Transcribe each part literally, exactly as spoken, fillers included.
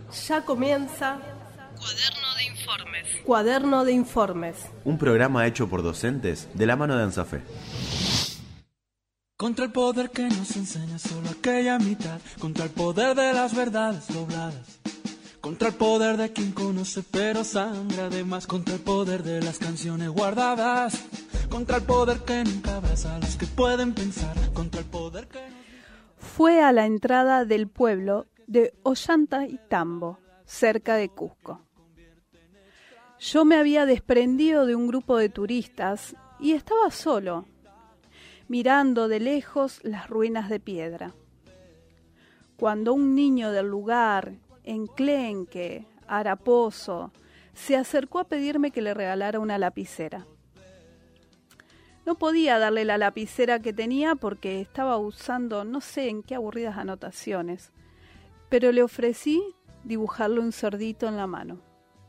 Ya comienza Cuaderno de Informes. Cuaderno de Informes. Un programa hecho por docentes de la mano de ANSAFE. Contra el poder que nos enseña solo aquella mitad, contra el poder de las verdades dobladas, contra el poder de quien conoce pero sangra de más, contra el poder de las canciones guardadas, contra el poder que nunca abraza a los que pueden pensar, contra el poder que nos... Fue a la entrada del pueblo de Ollantaytambo, cerca de Cusco. Yo me había desprendido de un grupo de turistas y estaba solo, mirando de lejos las ruinas de piedra. Cuando un niño del lugar, enclenque, haraposo, se acercó a pedirme que le regalara una lapicera. No podía darle la lapicera que tenía porque estaba usando no sé en qué aburridas anotaciones, pero le ofrecí dibujarle un cerdito en la mano.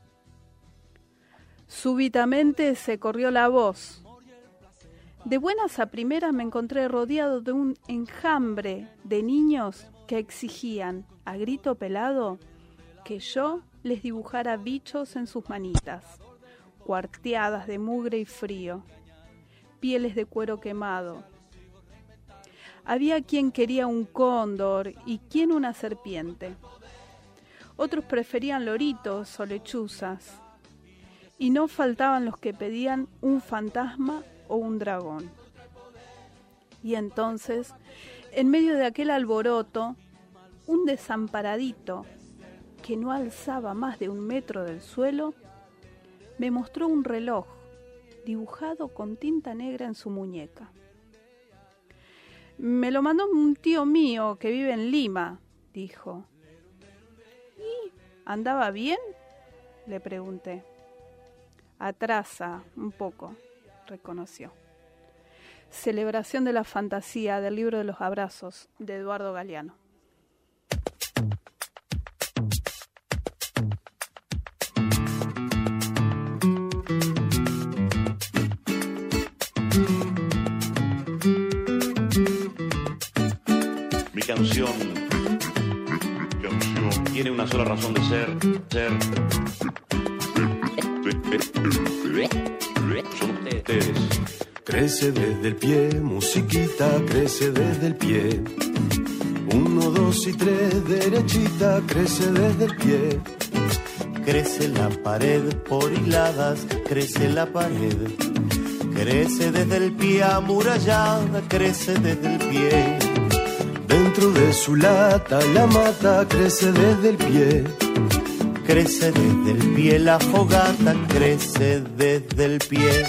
Súbitamente se corrió la voz. De buenas a primeras me encontré rodeado de un enjambre de niños que exigían, a grito pelado, que yo les dibujara bichos en sus manitas, cuarteadas de mugre y frío, pieles de cuero quemado. Había quien quería un cóndor y quien una serpiente. Otros preferían loritos o lechuzas. Y no faltaban los que pedían un fantasma o un dragón. Y entonces, en medio de aquel alboroto, un desamparadito que no alzaba más de un metro del suelo, me mostró un reloj dibujado con tinta negra en su muñeca. Me lo mandó un tío mío que vive en Lima, dijo. ¿Y andaba bien?, le pregunté. Atrasa un poco, reconoció. Celebración de la fantasía del libro de los abrazos, de Eduardo Galeano. Mi canción, mi canción tiene una sola razón de ser, ser. Son ustedes. Crece desde el pie, musiquita, crece desde el pie. Uno, dos y tres, derechita, crece desde el pie. Crece la pared por hiladas, crece la pared. Crece desde el pie amurallada, crece desde el pie. Dentro de su lata la mata, crece desde el pie. Crece desde el pie la fogata, crece desde el pie.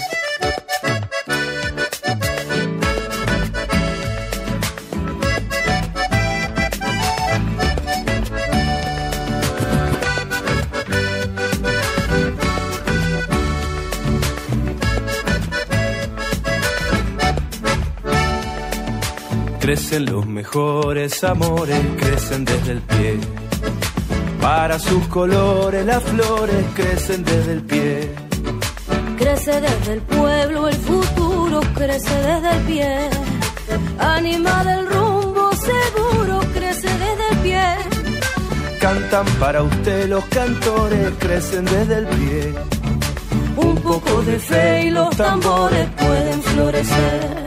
Crecen los mejores amores, crecen desde el pie. Para sus colores las flores crecen desde el pie. Crece desde el pueblo el futuro, crece desde el pie. Anima del rumbo seguro, crece desde el pie. Cantan para usted los cantores, crecen desde el pie. Un poco de fe y los tambores pueden florecer.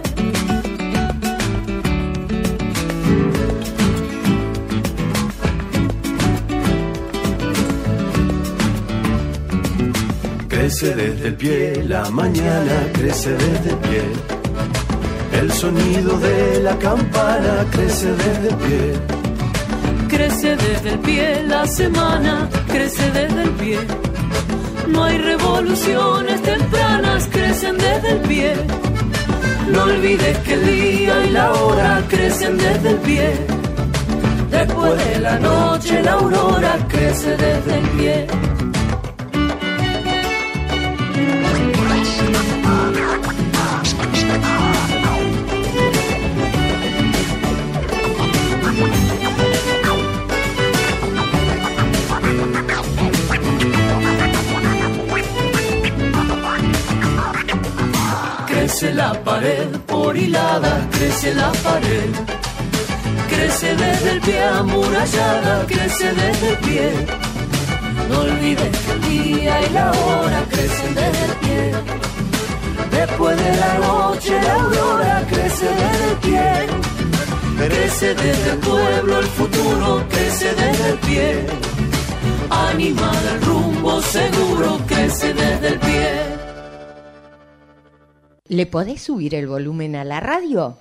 Crece desde el pie, la mañana crece desde el pie. El sonido de la campana crece desde el pie. Crece desde el pie la semana, crece desde el pie. No hay revoluciones tempranas, crecen desde el pie. No olvides que el día y la hora crecen desde el pie. Después de la noche la aurora crece desde el pie. Crece la pared por hilada, crece la pared. Crece desde el pie amurallada, crece desde el pie. No olvides que el día y la hora crecen desde el pie. Después de la noche la aurora crece desde el pie. Crece desde el pueblo el futuro, crece desde el pie. Animada el rumbo seguro, crece desde el pie. ¿Le podés subir el volumen a la radio?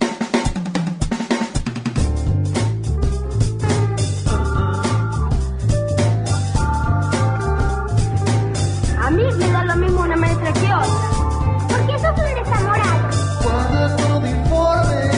A mí me da lo mismo una maestra que otra, porque sos un desamorado. Cuaderno de informe,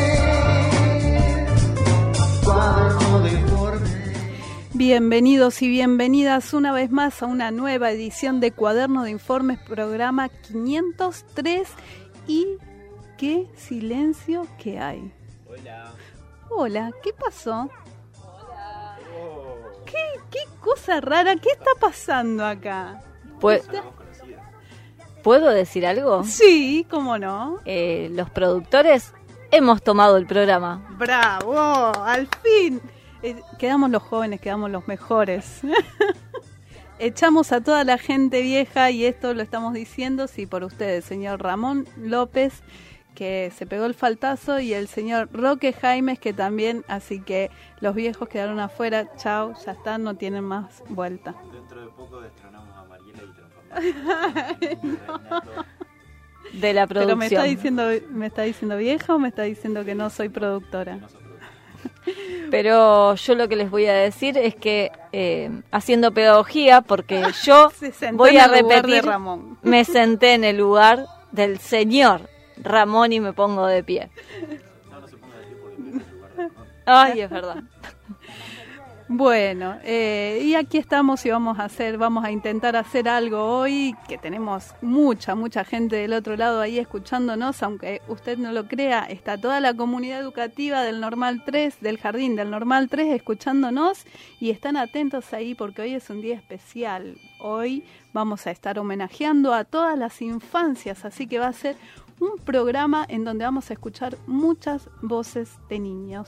cuaderno de informe. Bienvenidos y bienvenidas una vez más a una nueva edición de Cuaderno de Informes, programa quinientos tres. Y qué silencio que hay. Hola. Hola, ¿qué pasó? Hola. ¿Qué, qué cosa rara? ¿Qué está pasando acá? Pues, ¿puedo decir algo? Sí, ¿cómo no? Eh, los productores hemos tomado el programa. ¡Bravo! ¡Al fin! Eh, quedamos los jóvenes, quedamos los mejores. Echamos a toda la gente vieja y esto lo estamos diciendo, sí, por ustedes, señor Ramón López, que se pegó el faltazo, y el señor Roque Jaimes, que también, así que los viejos quedaron afuera, chao, ya están, no tienen más vuelta. Dentro de poco destronamos a Mariela y transformamos no. de la producción. Pero me está diciendo, me está diciendo vieja o me está diciendo que no soy productora. No soy productora. Pero yo lo que les voy a decir es que eh, haciendo pedagogía, porque yo voy a repetir, Ramón. Me senté en el lugar del señor Ramón y me pongo de pie. No, no se ponga de pie porque no es el lugar de Ramón. Ay, es verdad. Bueno, eh, y aquí estamos y vamos a hacer, vamos a intentar hacer algo hoy, que tenemos mucha, mucha gente del otro lado ahí escuchándonos, aunque usted no lo crea, está toda la comunidad educativa del Normal tres, del Jardín del Normal tres, escuchándonos, y están atentos ahí porque hoy es un día especial. Hoy vamos a estar homenajeando a todas las infancias, así que va a ser un programa en donde vamos a escuchar muchas voces de niños.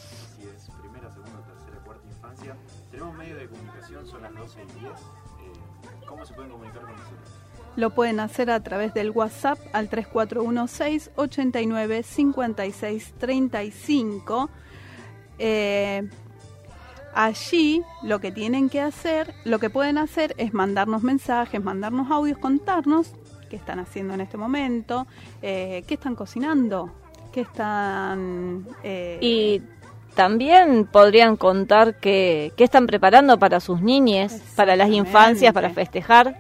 Tenemos medios de comunicación, son las doce y diez. Eh, ¿Cómo se pueden comunicar con nosotros? Lo pueden hacer a través del WhatsApp al tres cuatro uno seis, ocho nueve, cinco seis tres cinco. Eh, allí lo que tienen que hacer, lo que pueden hacer es mandarnos mensajes, mandarnos audios, contarnos qué están haciendo en este momento, eh, qué están cocinando, qué están... Eh, y también podrían contar qué, qué están preparando para sus niñes, para las infancias, para festejar.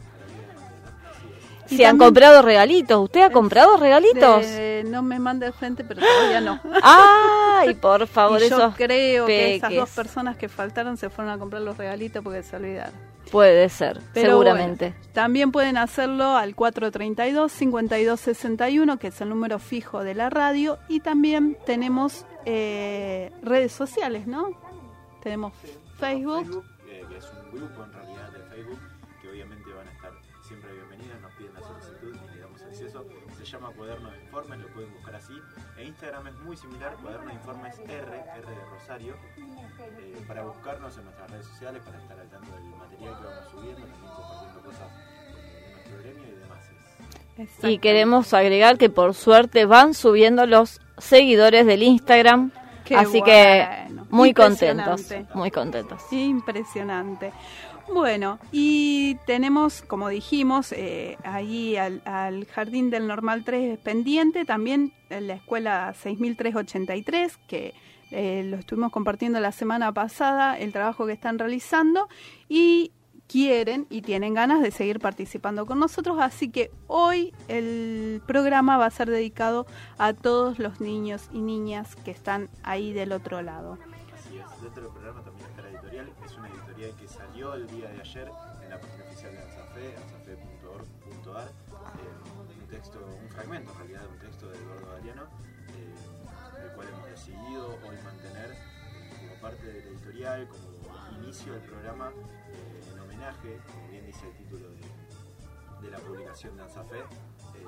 Y si han comprado regalitos. ¿Usted ha comprado regalitos? De, no me mande al frente, pero todavía no. Ay, por favor, y yo esos creo peques. que esas dos personas que faltaron se fueron a comprar los regalitos porque se olvidaron. Puede ser, pero seguramente. Bueno, también pueden hacerlo al cuatro treinta y dos, cincuenta y dos sesenta y uno, que es el número fijo de la radio. Y también tenemos eh, redes sociales, ¿no? Tenemos Facebook. Facebook eh, que es un grupo en realidad de Facebook, que obviamente van a estar siempre bienvenidos, nos piden la solicitud y le damos acceso. Se llama Cuaderno de Informes, lo pueden buscar así. E Instagram es muy similar, Cuaderno de Informes R, R de Rosario, eh, para buscarnos en nuestras redes sociales, para estar al tanto del material que vamos subiendo, también compartiendo cosas de nuestro gremio y demás. Y queremos agregar que por suerte van subiendo los seguidores del Instagram, Qué así bueno. que muy contentos, muy contentos. Impresionante. Bueno, y tenemos, como dijimos, eh, ahí al, al Jardín del Normal tres pendiente, también en la escuela seis mil trescientos ochenta y tres, que eh, lo estuvimos compartiendo la semana pasada, el trabajo que están realizando, y quieren y tienen ganas de seguir participando con nosotros, así que hoy el programa va a ser dedicado a todos los niños y niñas que están ahí del otro lado. Así es, dentro del programa también está la editorial, es una editorial que salió el día de ayer en la página oficial de ANSAFE, ansafe punto org punto ar, eh, un texto, un fragmento en realidad de un texto de Eduardo Galeano, eh, el cual hemos decidido hoy mantener eh, como parte de la editorial, como inicio del programa, eh, en homenaje, como bien dice el título de, de la publicación de ANSAFE, eh,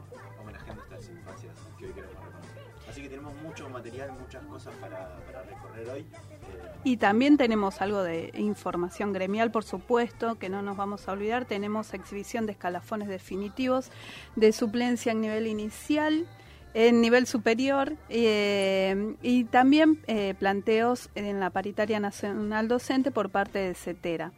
homenajeando estas infancias que hoy queremos reconocer. Así que tenemos mucho material, muchas cosas para, para recorrer hoy. Eh, y también tenemos algo de información gremial, por supuesto, que no nos vamos a olvidar. Tenemos exhibición de escalafones definitivos, de suplencia en nivel inicial, en nivel superior, eh, y también eh, planteos en la paritaria nacional docente por parte de CETERA.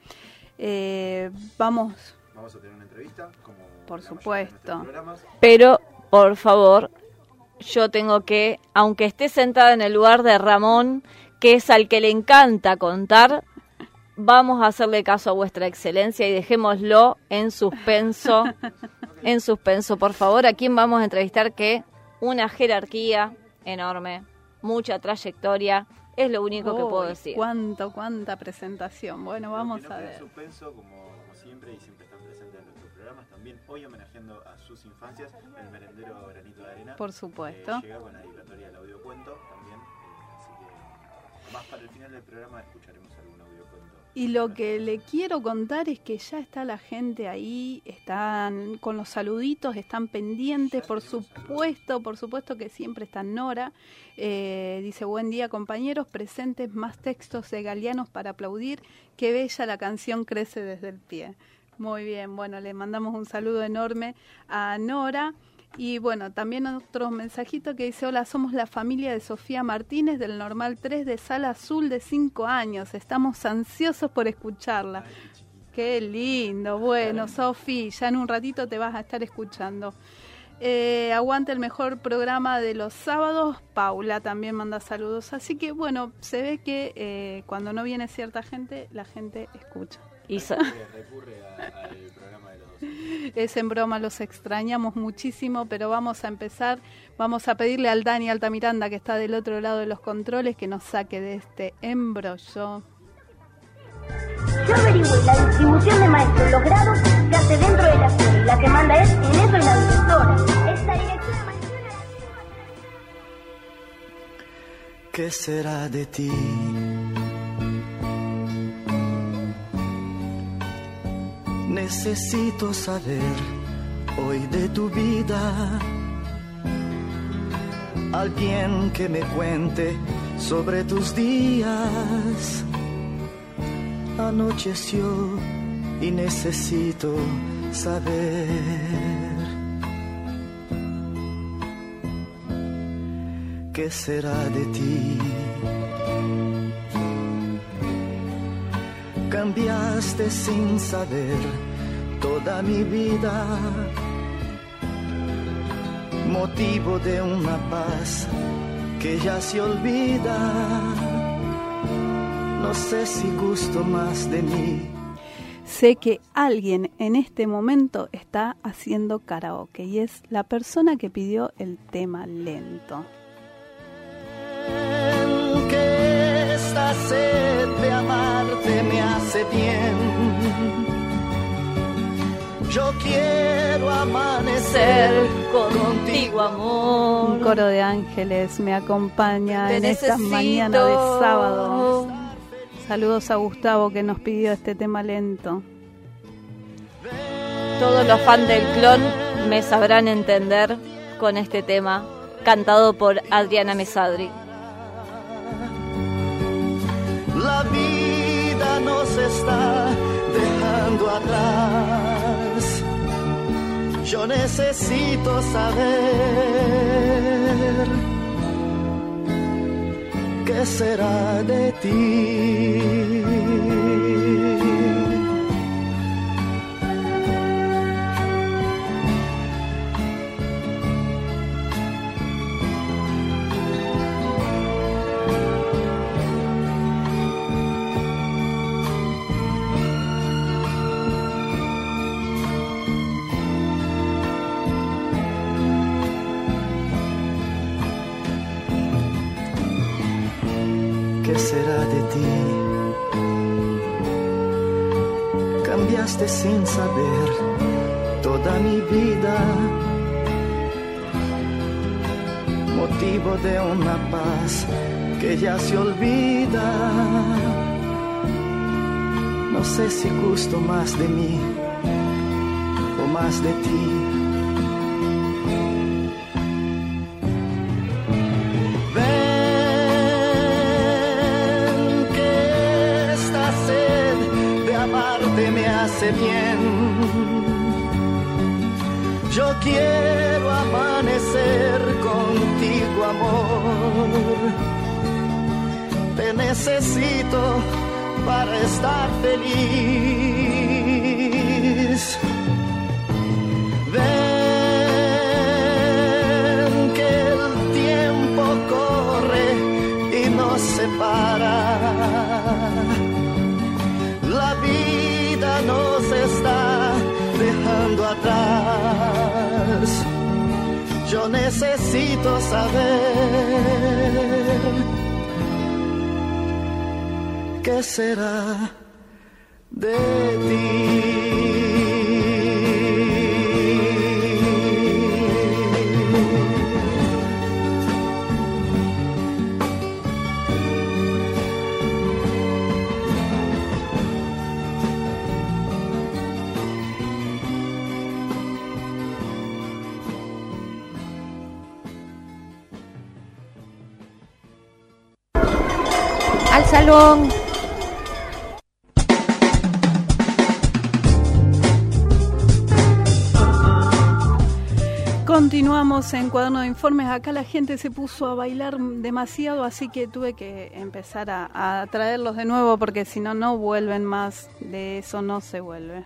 Eh, vamos... Vamos a tener una entrevista, como por supuesto. Pero, por favor, yo tengo que, aunque esté sentada en el lugar de Ramón, que es al que le encanta contar, vamos a hacerle caso a vuestra excelencia y dejémoslo en suspenso, en suspenso. Por favor, ¿a quién vamos a entrevistar? Que una jerarquía enorme, mucha trayectoria, es lo único oh, que puedo decir. Cuánto, cuánta presentación. Bueno, vamos no a ver. En suspenso, como, como siempre, y siempre están presentes en nuestros programas, también hoy homenajeando a sus infancias, el merendero Granito de Arena. Por supuesto. Eh, llega con la dedicatoria del audiocuento también, eh, así que más para el final del programa escucharemos algún audiocuento. Y lo que le quiero contar es que ya está la gente ahí, están con los saluditos, están pendientes, por supuesto, por supuesto que siempre está Nora. Eh, dice, buen día compañeros, presentes más textos de Galeanos para aplaudir, qué bella la canción crece desde el pie. Muy bien, bueno, le mandamos un saludo enorme a Nora. Y bueno, también otro mensajito que dice, hola, somos la familia de Sofía Martínez del Normal tres de Sala Azul de cinco años. Estamos ansiosos por escucharla. Qué lindo. Bueno, Sofi, ya en un ratito te vas a estar escuchando. Eh, aguante el mejor programa de los sábados. Paula también manda saludos. Así que bueno, se ve que eh, cuando no viene cierta gente, la gente escucha. Y recurre, recurre a, al programa de los dos. Es en broma, los extrañamos muchísimo, pero vamos a empezar. Vamos a pedirle al Dani Altamiranda, que está del otro lado de los controles, que nos saque de este embrollo. Yo averigüé la distribución de maestros en los grados que hace dentro de la escuela, y la que manda es, en eso es la directora. Esta directora mañana... ¿Qué será de ti? Necesito saber hoy de tu vida, alguien que me cuente sobre tus días. Anocheció y necesito saber qué será de ti. Cambiaste sin saber toda mi vida, motivo de una paz que ya se olvida. No sé si gusto más de mí. Sé que alguien en este momento está haciendo karaoke y es la persona que pidió el tema lento. Que esta sed de amarte me hace bien. Yo quiero amanecer contigo, amor. Un coro de ángeles me acompaña en estas mañanas de sábado. Saludos a Gustavo, que nos pidió este tema lento. Todos los fans del clon me sabrán entender con este tema, cantado por Adriana Mesadri. La vida nos está dejando atrás. Yo necesito saber qué será de ti. ¿Qué será de ti? Cambiaste sin saber toda mi vida, motivo de una paz que ya se olvida. No sé si gusto más de mí o más de ti. hace bien. Yo quiero amanecer contigo, amor. Te necesito para estar feliz. Ven que el tiempo corre y nos separa. La vida nos está dejando atrás. Yo necesito saber qué será de ti. Al salón. Continuamos en Cuaderno de Informes. Acá la gente se puso a bailar demasiado, así que tuve que empezar a, a traerlos de nuevo porque si no, no vuelven más. De eso no se vuelve.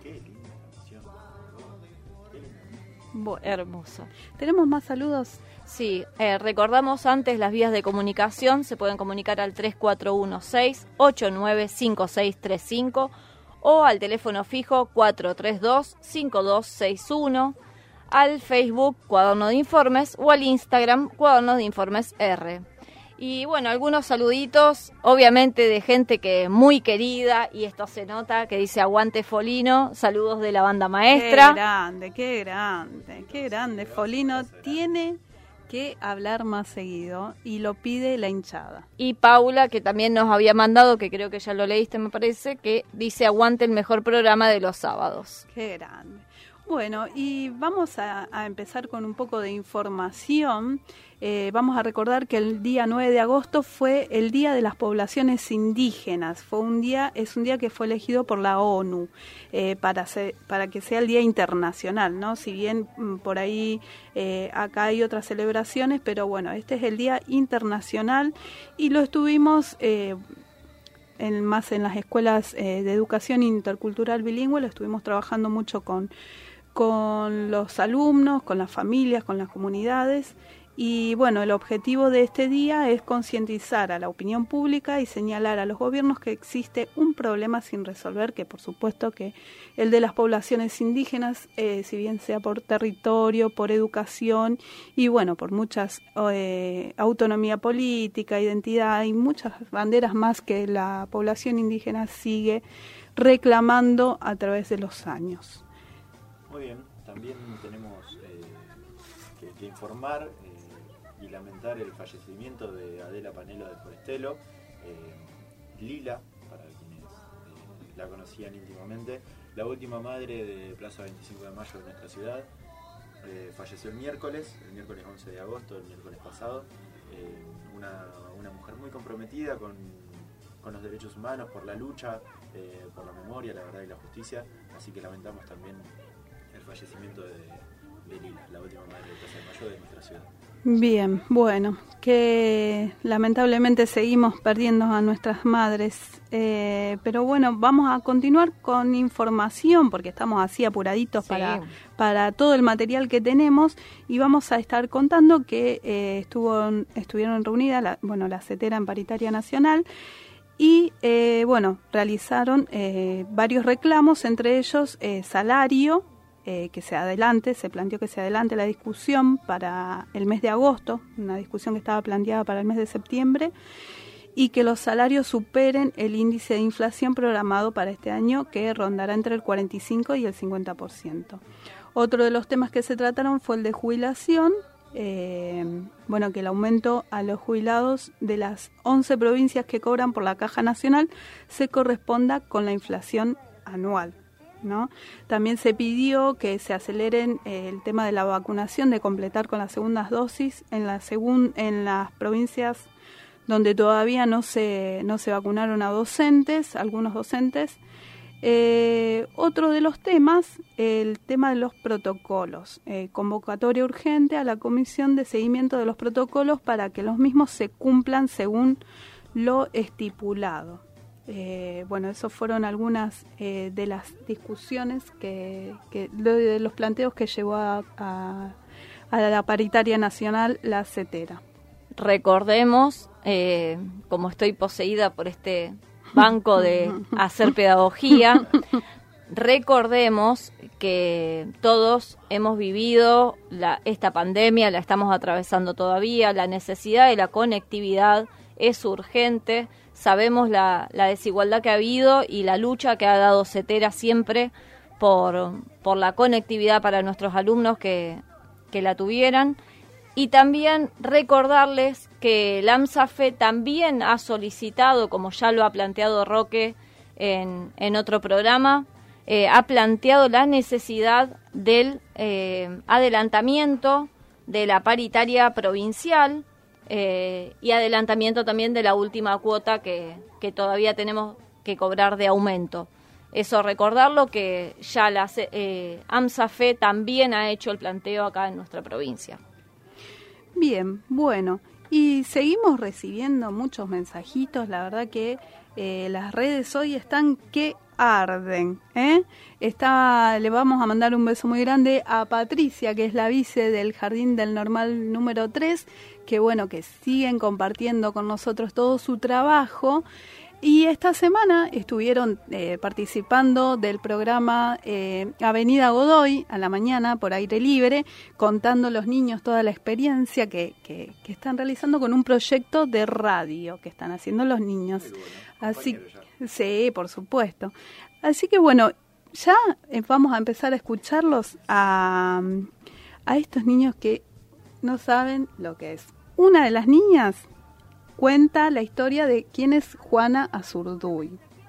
Bueno, hermosa. ¿Tenemos más saludos? Sí, eh, recordamos antes las vías de comunicación. Se pueden comunicar al tres cuatro uno seis, ocho nueve cinco seis tres cinco o al teléfono fijo cuatro tres dos, cinco dos seis uno, al Facebook Cuaderno de Informes o al Instagram Cuaderno de Informes R. Y bueno, algunos saluditos, obviamente de gente que es muy querida, y esto se nota, que dice aguante Folino, saludos de la banda maestra. Qué grande, qué grande, qué grande. Folino tiene que hablar más seguido y lo pide la hinchada. Y Paula, que también nos había mandado, que creo que ya lo leíste me parece, que dice aguante el mejor programa de los sábados. Qué grande. Bueno, y vamos a, a empezar con un poco de información. Eh, vamos a recordar que el día nueve de agosto fue el Día de las Poblaciones Indígenas. Fue un día, es un día que fue elegido por la ONU eh, para, ser, para que sea el Día Internacional, ¿no? Si bien mm, por ahí eh, acá hay otras celebraciones, pero bueno, este es el Día Internacional y lo estuvimos eh, en, más en las escuelas eh, de educación intercultural bilingüe, lo estuvimos trabajando mucho con con los alumnos, con las familias, con las comunidades. Y bueno, el objetivo de este día es concientizar a la opinión pública y señalar a los gobiernos que existe un problema sin resolver, que por supuesto que el de las poblaciones indígenas, eh, si bien sea por territorio, por educación y bueno, por muchas eh, autonomía política, identidad y muchas banderas más que la población indígena sigue reclamando a través de los años. Muy bien, también tenemos eh, que, que informar eh, y lamentar el fallecimiento de Adela Panelo de Forestelo, eh, Lila, para quienes eh, la conocían íntimamente, la última madre de Plaza veinticinco de Mayo de nuestra ciudad. Eh, falleció el miércoles, el miércoles once de agosto, el miércoles pasado. Eh, una, una mujer muy comprometida con, con los derechos humanos, por la lucha, eh, por la memoria, la verdad y la justicia, así que lamentamos también el fallecimiento de, de Lila, la última madre de Plaza de Mayo de nuestra ciudad. Bien, bueno, que lamentablemente seguimos perdiendo a nuestras madres, eh, pero bueno, vamos a continuar con información porque estamos así apuraditos sí. para, para todo el material que tenemos y vamos a estar contando que eh, estuvo, estuvieron reunidas, la, bueno, la CETERA en Paritaria Nacional y eh, bueno, realizaron eh, varios reclamos, entre ellos eh, salario, Eh, que se adelante, se planteó que se adelante la discusión para el mes de agosto, una discusión que estaba planteada para el mes de septiembre, y que los salarios superen el índice de inflación programado para este año, que rondará entre el cuarenta y cinco y el cincuenta por ciento. Otro de los temas que se trataron fue el de jubilación, eh, bueno, que el aumento a los jubilados de las once provincias que cobran por la Caja Nacional se corresponda con la inflación anual, ¿no? También se pidió que se aceleren eh, el tema de la vacunación, de completar con las segundas dosis en, la segun, en las provincias donde todavía no se, no se vacunaron a docentes, algunos docentes, Eh, otro de los temas, el tema de los protocolos. Eh, convocatoria urgente a la Comisión de Seguimiento de los Protocolos para que los mismos se cumplan según lo estipulado. Eh, bueno, esos fueron algunas eh, de las discusiones que, que de los planteos que llevó a, a, a la paritaria nacional la CETERA. Recordemos, eh, como estoy poseída por este banco de hacer pedagogía, recordemos que todos hemos vivido la, esta pandemia, la estamos atravesando todavía, la necesidad de la conectividad es urgente. Sabemos la, la desigualdad que ha habido y la lucha que ha dado CETERA siempre por, por la conectividad para nuestros alumnos que, que la tuvieran. Y también recordarles que el AMSAFE también ha solicitado, como ya lo ha planteado Roque en, en otro programa, eh, ha planteado la necesidad del eh, adelantamiento de la paritaria provincial, Eh, y adelantamiento también de la última cuota que, que todavía tenemos que cobrar de aumento. Eso recordarlo, que ya la eh, AMSAFE también ha hecho el planteo acá en nuestra provincia. Bien, bueno, y seguimos recibiendo muchos mensajitos, la verdad que eh, las redes hoy están que arden, ¿eh? Está, le vamos a mandar un beso muy grande a Patricia, que es la vice del Jardín del Normal número tres, que bueno, que siguen compartiendo con nosotros todo su trabajo. Y esta semana estuvieron eh, participando del programa eh, Avenida Godoy a la mañana por aire libre, contando a los niños toda la experiencia que, que, que están realizando con un proyecto de radio que están haciendo los niños. Así, sí, por supuesto. Así que bueno, ya eh, vamos a empezar a escucharlos a, a estos niños que no saben lo que es. Una de las niñas cuenta la historia de quién es Juana Azurduy.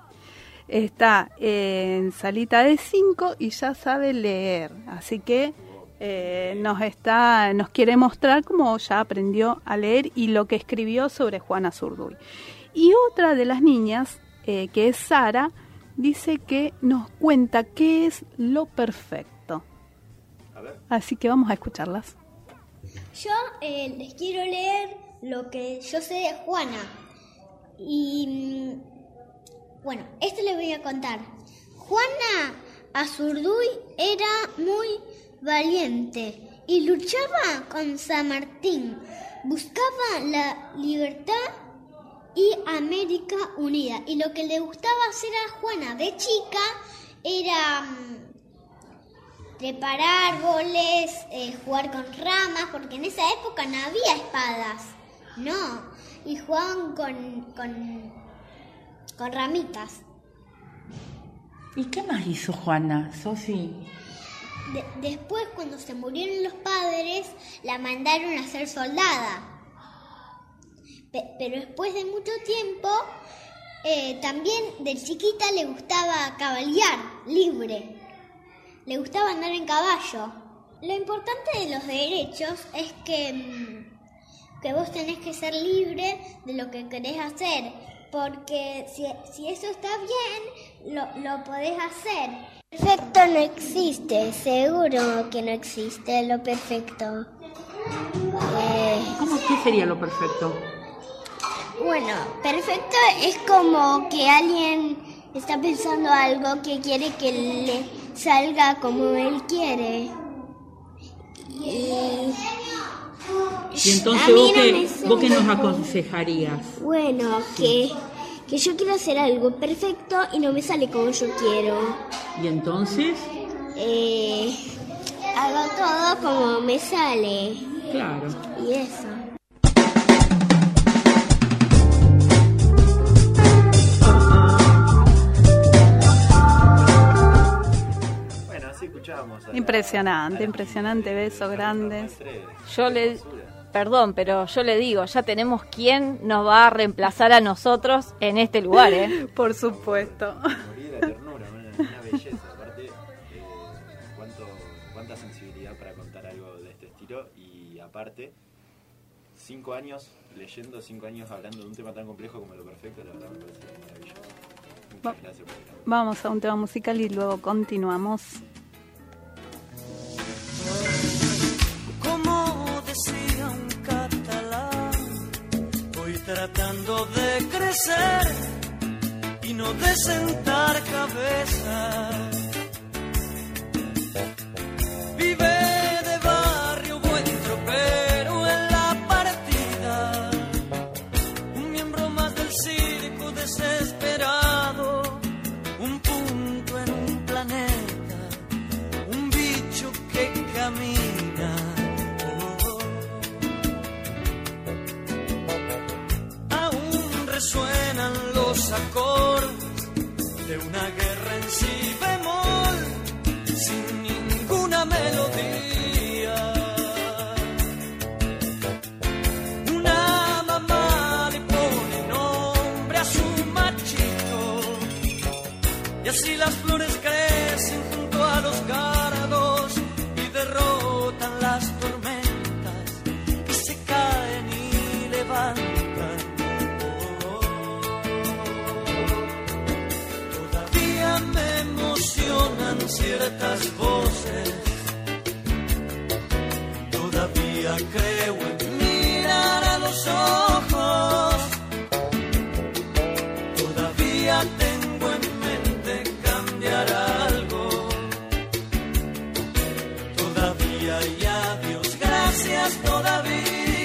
Está en salita de cinco y ya sabe leer, así que eh, nos está, nos quiere mostrar cómo ya aprendió a leer y lo que escribió sobre Juana Azurduy. Y otra de las niñas, eh, que es Sara, dice que nos cuenta qué es lo perfecto. A ver. Así que vamos a escucharlas. Yo eh, les quiero leer lo que yo sé de Juana. Y bueno, esto les voy a contar. Juana Azurduy era muy valiente y luchaba con San Martín. Buscaba la libertad y América unida. Y lo que le gustaba hacer a Juana de chica era um, trepar árboles, eh, jugar con ramas, porque en esa época no había espadas. No, y jugaban con, con, con ramitas. ¿Y qué más hizo Juana, Sofi? De, después, cuando se murieron los padres, la mandaron a ser soldada. Pe, pero después de mucho tiempo, eh, también de chiquita le gustaba cabalgar libre. Le gustaba andar en caballo. Lo importante de los derechos es que... que vos tenés que ser libre de lo que querés hacer, porque si, si eso está bien, lo, lo podés hacer. Perfecto no existe, seguro que no existe lo perfecto. Eh, ¿Cómo qué sería lo perfecto? Bueno, perfecto es como que alguien está pensando algo que quiere que le salga como él quiere. Y... Y entonces vos, no qué, vos qué nos aconsejarías. Bueno, que, que yo quiero hacer algo perfecto y no me sale como yo quiero. ¿Y entonces? Eh, hago todo como me sale. Claro. Y eso. Bueno, así escuchábamos. Impresionante, la, impresionante, besos grandes. Yo le... Perdón, pero yo le digo, ya tenemos quién nos va a reemplazar a nosotros en este lugar, ¿eh? Por supuesto. Morir de ternura, una, una belleza. Aparte, eh, cuánto, cuánta sensibilidad para contar algo de este estilo. Y aparte, cinco años leyendo, cinco años hablando de un tema tan complejo como lo perfecto, la verdad me parece maravilloso. Va- vamos a un tema musical y luego continuamos. Como decía un catalán, voy tratando de crecer y no de sentar cabeza. Vive de barrio, buen tropero en la partida, un miembro más del circo desesperado, un punto en un planeta, un bicho que camina. Oh, oh. Aún resuenan los acordes de una guerra en si bemol, sin ninguna melodía. Una mamá le pone nombre a su machito y así las flores crecen junto a los cardos y derrotan las tormentas y se caen y levantan. Oh, todavía me emocionan ciertas voces, todavía creo en mirar a los ojos, todavía tengo en mente cambiar algo, todavía y a Dios gracias todavía.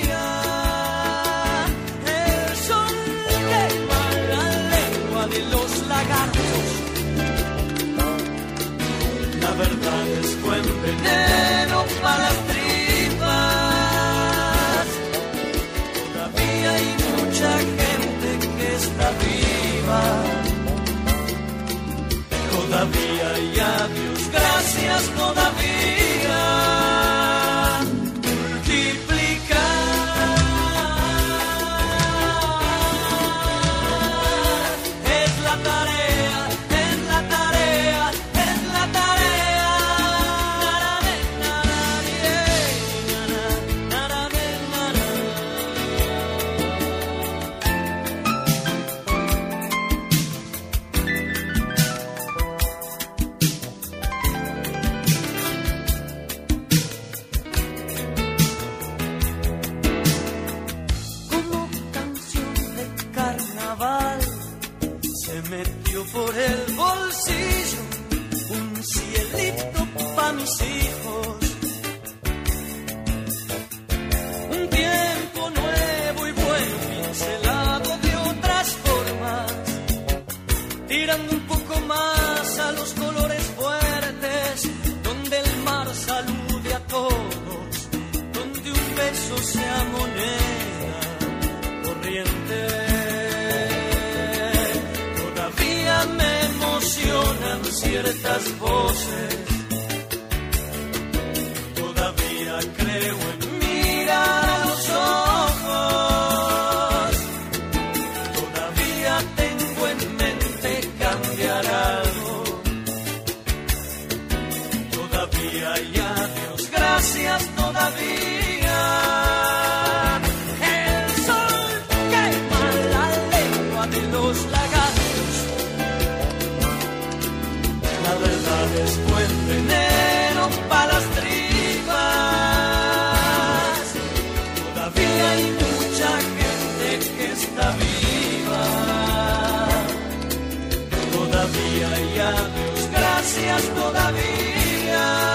El sol quema la lengua de los lagartos, la verdad es buen veneno para las tripas. Todavía hay mucha gente que está viva, todavía y a Dios gracias todavía. Multiplicar es la tarea, es la tarea, es la tarea. Como canción de carnaval se metió por el bolsillo un cielito pa' mis hijos, un tiempo nuevo y bueno pincelado de otras formas, tirando un poco más a los colores fuertes, donde el mar salude a todos, donde un beso sea moneda corriente. Todavía me emocionan ciertas voces, todavía creo en mirar a los ojos, todavía tengo en mente cambiar algo, todavía y a Dios gracias todavía. El sol quema la lengua de los lagartos, la verdad es buen veneno para las tripas. Todavía hay mucha gente que está viva, todavía y a Dios gracias todavía.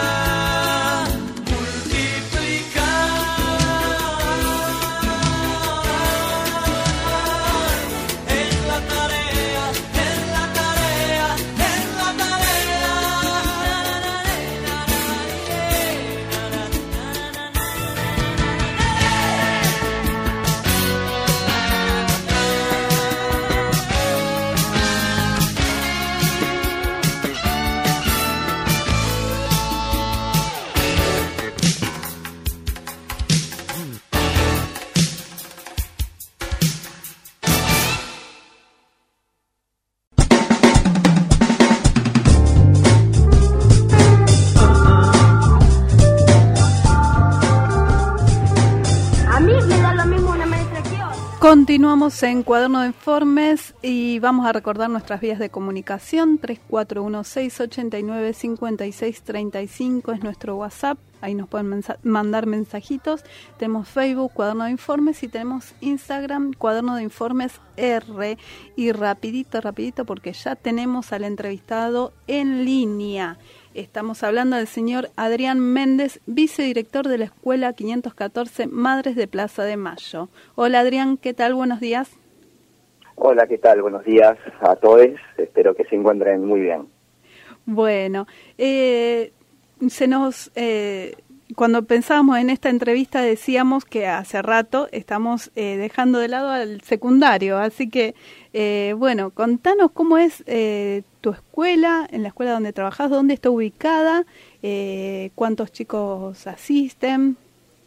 Continuamos en Cuaderno de Informes y vamos a recordar nuestras vías de comunicación. Tres cuatro uno seis ocho nueve cinco seis tres cinco es nuestro WhatsApp. Ahí nos pueden mensa- mandar mensajitos. Tenemos Facebook, Cuaderno de Informes, y tenemos Instagram, Cuaderno de Informes R. Y rapidito, rapidito, porque ya tenemos al entrevistado en línea. Estamos hablando del señor Adrián Méndez, vicedirector de la Escuela quinientos catorce Madres de Plaza de Mayo. Hola Adrián, ¿qué tal? Buenos días. Hola, ¿qué tal? Buenos días a todos. Espero que se encuentren muy bien. Bueno, eh, se nos... Eh, cuando pensábamos en esta entrevista decíamos que hace rato estamos eh, dejando de lado al secundario, así que, eh, bueno, contanos cómo es eh, tu escuela, en la escuela donde trabajas, dónde está ubicada, eh, cuántos chicos asisten.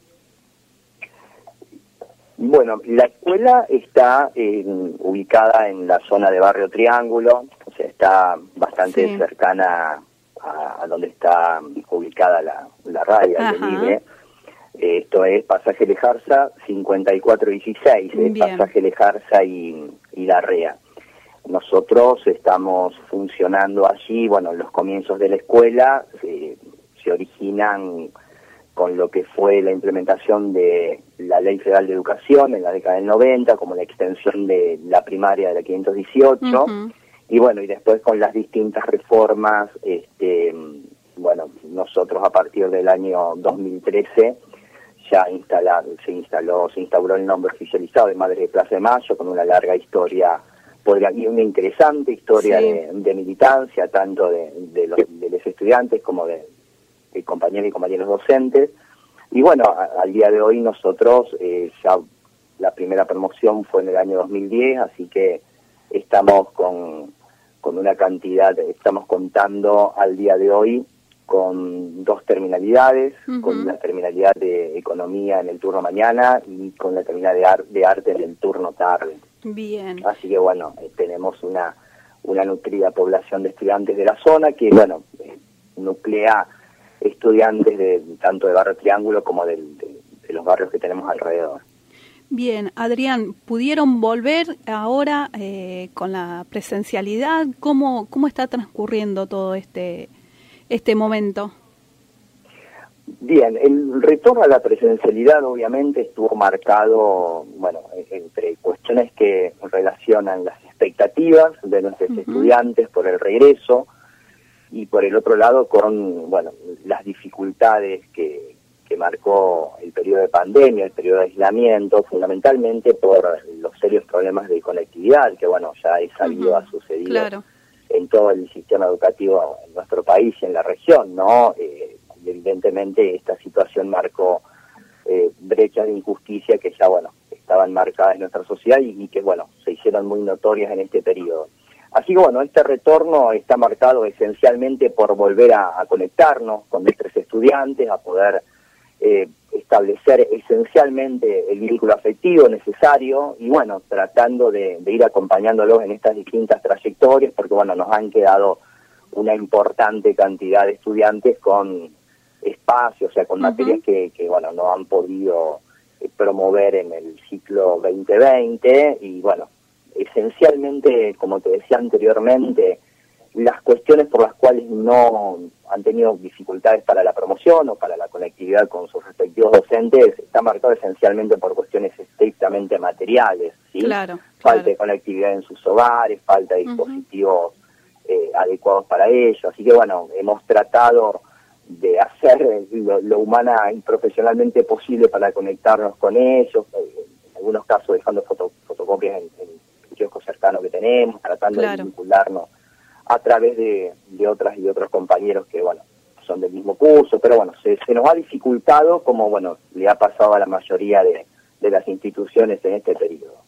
Bueno, la escuela está eh, ubicada en la zona de Barrio Triángulo, o sea, está bastante sí. cercana a, a donde está ubicada la, la radio del I B E. Esto es Pasaje Lejarza cincuenta y cuatro dieciséis, es Pasaje Lejarza y, y Larrea. Nosotros estamos funcionando allí, bueno, los comienzos de la escuela eh, se originan con lo que fue la implementación de la Ley Federal de Educación en la década del noventa, como la extensión de la primaria de la quinientos dieciocho, uh-huh. y bueno, y después con las distintas reformas, este, bueno, nosotros a partir del año dos mil trece ya instala, se instaló, se instauró el nombre oficializado de Madres de Plaza de Mayo, con una larga historia, podría y una interesante historia sí. de, de militancia, tanto de, de, los, de los estudiantes como de de compañeros y compañeros docentes. Y bueno, a, al día de hoy nosotros, eh, ya la primera promoción fue en el año dos mil diez, así que estamos con, con una cantidad, estamos contando al día de hoy con dos terminalidades, uh-huh. con la terminalidad de economía en el turno mañana y con la terminalidad de, ar- de arte en el turno tarde. Bien. Así que bueno, eh, tenemos una, una nutrida población de estudiantes de la zona que, bueno, eh, nuclea estudiantes de tanto de Barrio Triángulo como de, de, de los barrios que tenemos alrededor. Bien, Adrián, ¿pudieron volver ahora eh, con la presencialidad? ¿Cómo, cómo está transcurriendo todo este, este momento? Bien, el retorno a la presencialidad obviamente estuvo marcado, bueno, entre cuestiones que relacionan las expectativas de nuestros uh-huh. estudiantes por el regreso, y por el otro lado con, bueno, las dificultades que, que marcó el periodo de pandemia, el periodo de aislamiento, fundamentalmente por los serios problemas de conectividad, que bueno, ya es sabido, uh-huh. ha sucedido claro. en todo el sistema educativo en nuestro país y en la región, ¿no? Eh, evidentemente esta situación marcó eh, brechas de injusticia que ya, bueno, estaban marcadas en nuestra sociedad y, y que, bueno, se hicieron muy notorias en este periodo. Así que bueno, este retorno está marcado esencialmente por volver a, a conectarnos con nuestros estudiantes, a poder eh, establecer esencialmente el vínculo afectivo necesario y bueno, tratando de, de ir acompañándolos en estas distintas trayectorias, porque bueno, nos han quedado una importante cantidad de estudiantes con espacios, o sea, con uh-huh. materias que, que bueno, no han podido eh, promover en el ciclo veinte veinte y bueno, esencialmente, como te decía anteriormente, las cuestiones por las cuales no han tenido dificultades para la promoción o para la conectividad con sus respectivos docentes está marcado esencialmente por cuestiones estrictamente materiales, ¿sí? Claro, falta claro. de conectividad en sus hogares, falta de dispositivos uh-huh. eh, adecuados para ello. Así que bueno, hemos tratado de hacer lo, lo humana y profesionalmente posible para conectarnos con ellos, en algunos casos dejando foto, fotocopias en, en kiosco cercano que tenemos, tratando claro. de vincularnos a través de, de otras y otros compañeros que, bueno, son del mismo curso, pero bueno, se, se nos ha dificultado como, bueno, le ha pasado a la mayoría de, de las instituciones en este periodo.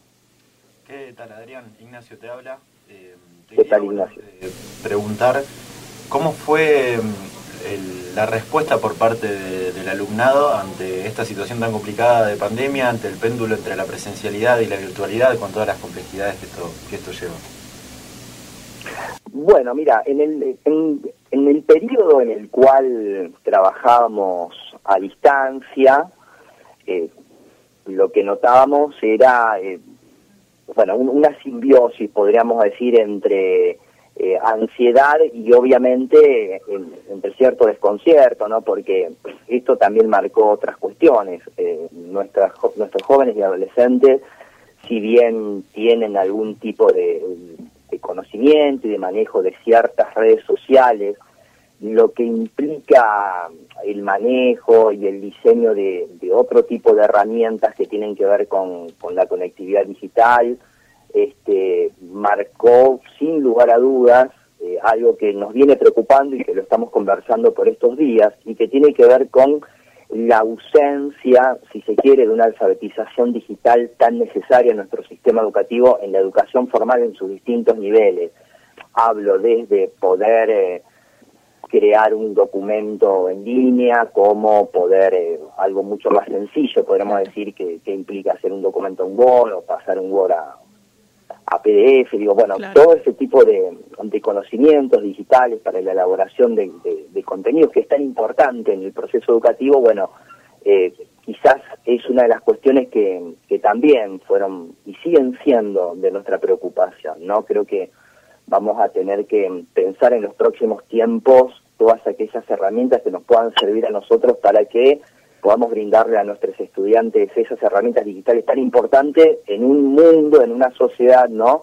¿Qué tal, Adrián? Ignacio te habla. Eh, te ¿Qué quería, tal, Ignacio? Eh, preguntar, ¿cómo fue el, la respuesta por parte de, del alumnado ante esta situación tan complicada de pandemia, ante el péndulo entre la presencialidad y la virtualidad, con todas las complejidades que esto, que esto lleva? Bueno, mira, en el, en, en el periodo en el cual trabajábamos a distancia, eh, lo que notábamos era eh, bueno, un, una simbiosis, podríamos decir, entre eh, ansiedad y obviamente en, entre cierto desconcierto, ¿no? Porque esto también marcó otras cuestiones. Eh, nuestras, nuestros jóvenes y adolescentes, si bien tienen algún tipo de, de conocimiento y de manejo de ciertas redes sociales, lo que implica el manejo y el diseño de, de otro tipo de herramientas que tienen que ver con, con la conectividad digital, este, marcó sin lugar a dudas eh, algo que nos viene preocupando y que lo estamos conversando por estos días, y que tiene que ver con la ausencia, si se quiere, de una alfabetización digital tan necesaria en nuestro sistema educativo, en la educación formal en sus distintos niveles. Hablo desde poder eh, crear un documento en línea, como poder, eh, algo mucho más sencillo, podríamos decir, que, que implica hacer un documento en Word o pasar un Word a, a P D F, digo, bueno, claro. Todo ese tipo de, de conocimientos digitales para la elaboración de, de, de contenidos, que es tan importante en el proceso educativo, bueno, eh, quizás es una de las cuestiones que, que también fueron y siguen siendo de nuestra preocupación, ¿no? Creo que vamos a tener que pensar en los próximos tiempos todas aquellas herramientas que nos puedan servir a nosotros para que podamos brindarle a nuestros estudiantes esas herramientas digitales tan importantes en un mundo, en una sociedad, ¿no?,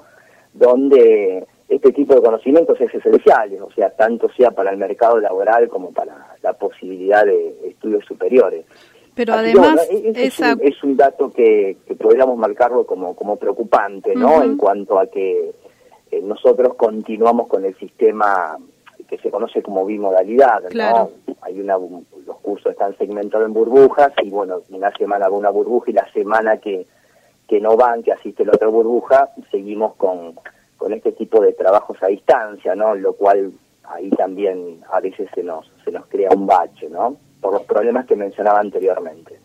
donde este tipo de conocimientos es esenciales, o sea, tanto sea para el mercado laboral como para la posibilidad de estudios superiores. Pero Así además, que, bueno, es, esa... es, un, es un dato que, que podríamos marcarlo como, como preocupante, ¿no?, uh-huh. En cuanto a que eh, nosotros continuamos con el sistema que se conoce como bimodalidad, ¿no? Claro. Hay una, los cursos están segmentados en burbujas, y bueno, una semana va una burbuja y la semana que, que no van, que asiste la otra burbuja, seguimos con, con este tipo de trabajos a distancia, ¿no? Lo cual ahí también a veces se nos, se nos crea un bache, ¿no?, por los problemas que mencionaba anteriormente.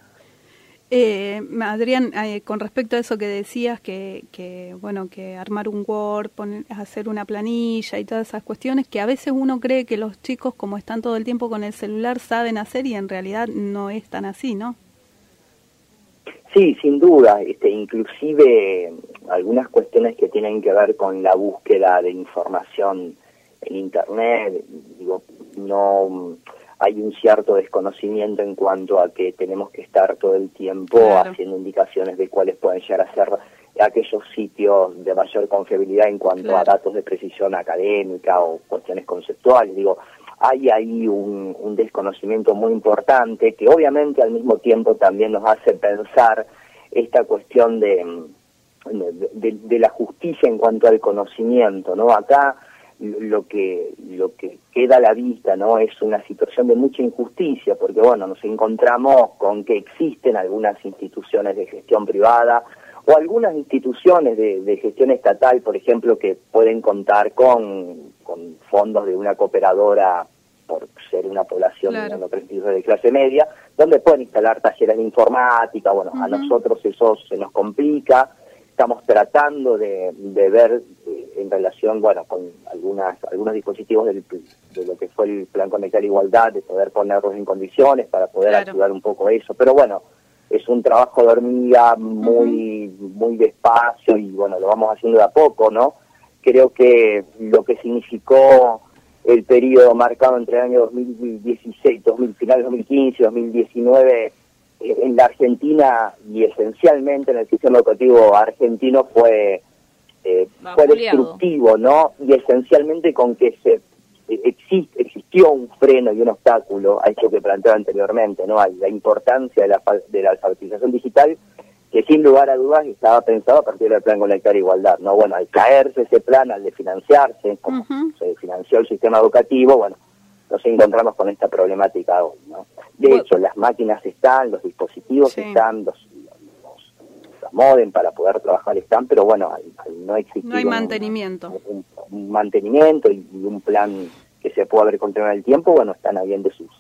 Eh, Adrián, eh, con respecto a eso que decías, que, que bueno, que armar un Word, poner, hacer una planilla y todas esas cuestiones, que a veces uno cree que los chicos, como están todo el tiempo con el celular, saben hacer, y en realidad no es tan así, ¿no? Sí, sin duda, este, inclusive algunas cuestiones que tienen que ver con la búsqueda de información en Internet, digo, no... hay un cierto desconocimiento en cuanto a que tenemos que estar todo el tiempo claro. haciendo indicaciones de cuáles pueden llegar a ser aquellos sitios de mayor confiabilidad en cuanto claro. a datos de precisión académica o cuestiones conceptuales. Digo, hay ahí un, un desconocimiento muy importante que obviamente al mismo tiempo también nos hace pensar esta cuestión de, de, de, de la justicia en cuanto al conocimiento, ¿no? Acá lo que lo que queda a la vista, ¿no?, es una situación de mucha injusticia, porque bueno, nos encontramos con que existen algunas instituciones de gestión privada o algunas instituciones de, de gestión estatal, por ejemplo, que pueden contar con, con fondos de una cooperadora por ser una población claro. de, de clase media, donde pueden instalar talleres de informática. Bueno, uh-huh. a nosotros eso se nos complica. Estamos tratando de, de ver eh, en relación, bueno, con algunas algunos dispositivos del, de lo que fue el Plan Conectar Igualdad, de poder ponerlos en condiciones para poder claro. ayudar un poco a eso. Pero bueno, es un trabajo de hormiga muy uh-huh. muy despacio y bueno, lo vamos haciendo de a poco, ¿no? Creo que lo que significó el periodo marcado entre el año dos mil dieciséis, dos mil, finales dos mil quince, dos mil diecinueve... en la Argentina y esencialmente en el sistema educativo argentino fue eh, fue destructivo, ¿no? Y esencialmente con que se existe, existió un freno y un obstáculo a esto que planteaba anteriormente, ¿no? A la importancia de la, de la alfabetización digital, que sin lugar a dudas estaba pensado a partir del Plan Conectar Igualdad, ¿no? Bueno, al caerse ese plan, al de financiarse, como uh-huh. se financió el sistema educativo, bueno, nos encontramos con esta problemática hoy, ¿no? De bueno. hecho, las máquinas están, los dispositivos sí. están, los, los, los modem para poder trabajar están, pero bueno, al, al no existir no hay mantenimiento. Un, un, un mantenimiento y, y un plan que se pueda haber continuado en el tiempo, bueno, están ahí en desuso.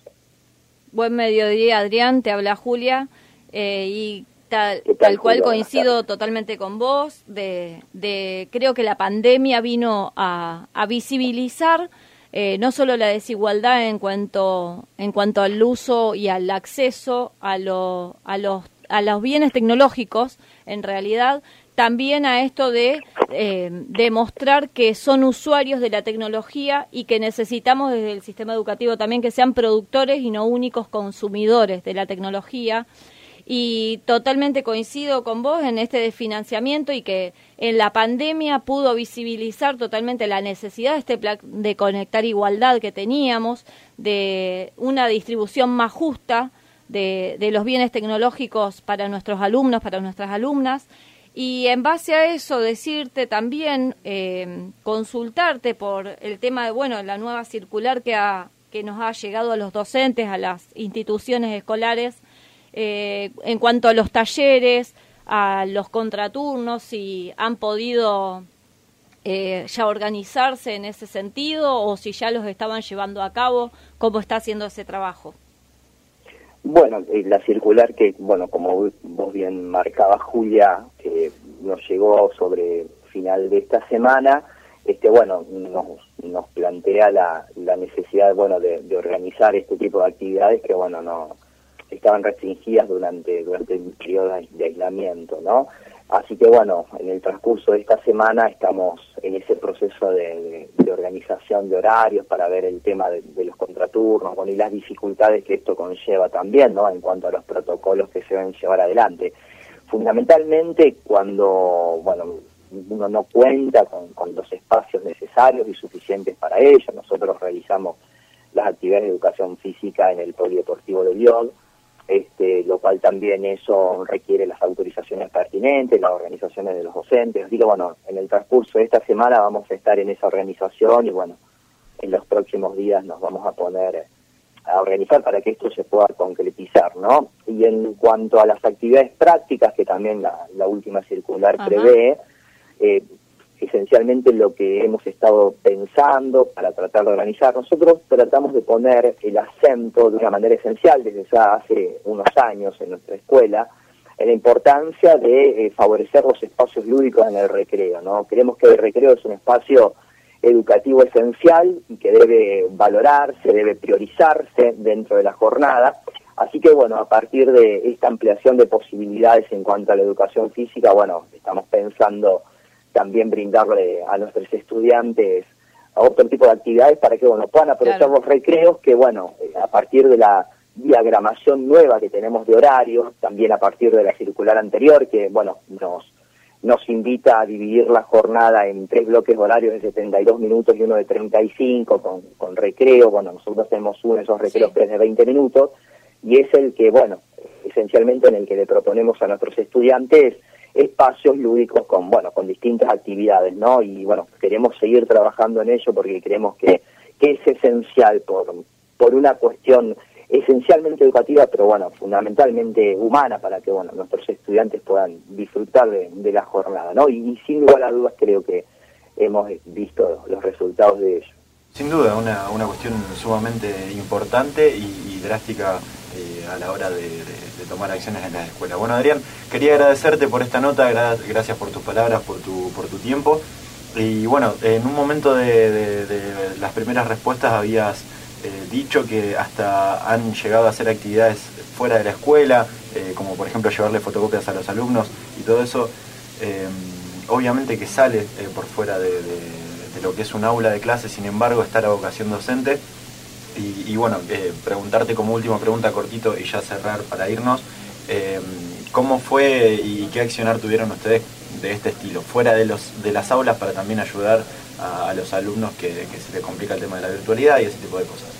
Buen mediodía, Adrián, te habla Julia, eh, y tal, tal, tal cual Julia, coincido totalmente con vos, de, de creo que la pandemia vino a, a visibilizar Eh, no solo la desigualdad en cuanto en cuanto al uso y al acceso a, lo, a, los, a los bienes tecnológicos, en realidad también a esto de eh, demostrar que son usuarios de la tecnología y que necesitamos desde el sistema educativo también que sean productores y no únicos consumidores de la tecnología. Y totalmente coincido con vos en este desfinanciamiento y que en la pandemia pudo visibilizar totalmente la necesidad de este plan de conectar igualdad que teníamos, de una distribución más justa de, de los bienes tecnológicos para nuestros alumnos, para nuestras alumnas. Y en base a eso decirte también, eh, consultarte por el tema de, bueno, la nueva circular que, ha, que nos ha llegado a los docentes, a las instituciones escolares, Eh, en cuanto a los talleres, a los contraturnos, si han podido eh, ya organizarse en ese sentido o si ya los estaban llevando a cabo, cómo está haciendo ese trabajo. Bueno, eh, la circular que, bueno, como vos bien marcabas, Julia, que nos llegó sobre final de esta semana, este bueno, nos, nos plantea la, la necesidad, bueno, de, de organizar este tipo de actividades que, bueno, no estaban restringidas durante durante el periodo de aislamiento, ¿no? Así que, bueno, en el transcurso de esta semana estamos en ese proceso de, de, de organización de horarios para ver el tema de, de los contraturnos, bueno, y las dificultades que esto conlleva también, ¿no?, en cuanto a los protocolos que se deben llevar adelante. Fundamentalmente cuando, bueno, uno no cuenta con, con los espacios necesarios y suficientes para ello. Nosotros realizamos las actividades de educación física en el Polideportivo de Lyon, Este, lo cual también eso requiere las autorizaciones pertinentes, las organizaciones de los docentes. Así que, bueno, en el transcurso de esta semana vamos a estar en esa organización y, bueno, en los próximos días nos vamos a poner a organizar para que esto se pueda concretizar, ¿no? Y en cuanto a las actividades prácticas, que también la, la última circular Ajá. prevé, eh, esencialmente lo que hemos estado pensando para tratar de organizar, nosotros tratamos de poner el acento de una manera esencial desde ya hace unos años en nuestra escuela, en la importancia de eh, favorecer los espacios lúdicos en el recreo, ¿no? Creemos que el recreo es un espacio educativo esencial y que debe valorarse, debe priorizarse dentro de la jornada. Así que, bueno, a partir de esta ampliación de posibilidades en cuanto a la educación física, bueno, estamos pensando también brindarle a nuestros estudiantes otro tipo de actividades para que, bueno, puedan aprovechar claro. los recreos, que, bueno, a partir de la diagramación nueva que tenemos de horarios, también a partir de la circular anterior, que, bueno, nos nos invita a dividir la jornada en tres bloques horarios de setenta y dos minutos y uno de treinta y cinco con, con recreo. Bueno, nosotros tenemos uno de esos recreos sí. que es de veinte minutos, y es el que, bueno, esencialmente en el que le proponemos a nuestros estudiantes espacios lúdicos con, bueno, con distintas actividades, ¿no? Y, bueno, queremos seguir trabajando en ello porque creemos que, que es esencial por, por una cuestión esencialmente educativa, pero, bueno, fundamentalmente humana, para que, bueno, nuestros estudiantes puedan disfrutar de, de la jornada, ¿no? Y, y sin lugar a dudas creo que hemos visto los resultados de ello. Sin duda, una, una cuestión sumamente importante y, y drástica eh, a la hora de, de, de tomar acciones en la escuela. Bueno, Adrián, quería agradecerte por esta nota, gra gracias por tus palabras, por tu, por tu tiempo. Y bueno, en un momento de, de, de las primeras respuestas habías eh, dicho que hasta han llegado a hacer actividades fuera de la escuela, eh, como por ejemplo llevarle fotocopias a los alumnos y todo eso, eh, obviamente que sale eh, por fuera de, de, de lo que es un aula de clase. Sin embargo, está la vocación docente. Y, y bueno, eh, preguntarte como última pregunta cortito y ya cerrar para irnos, eh, ¿cómo fue y qué accionar tuvieron ustedes de este estilo, fuera de los de las aulas, para también ayudar a, a los alumnos que, que se les complica el tema de la virtualidad y ese tipo de cosas?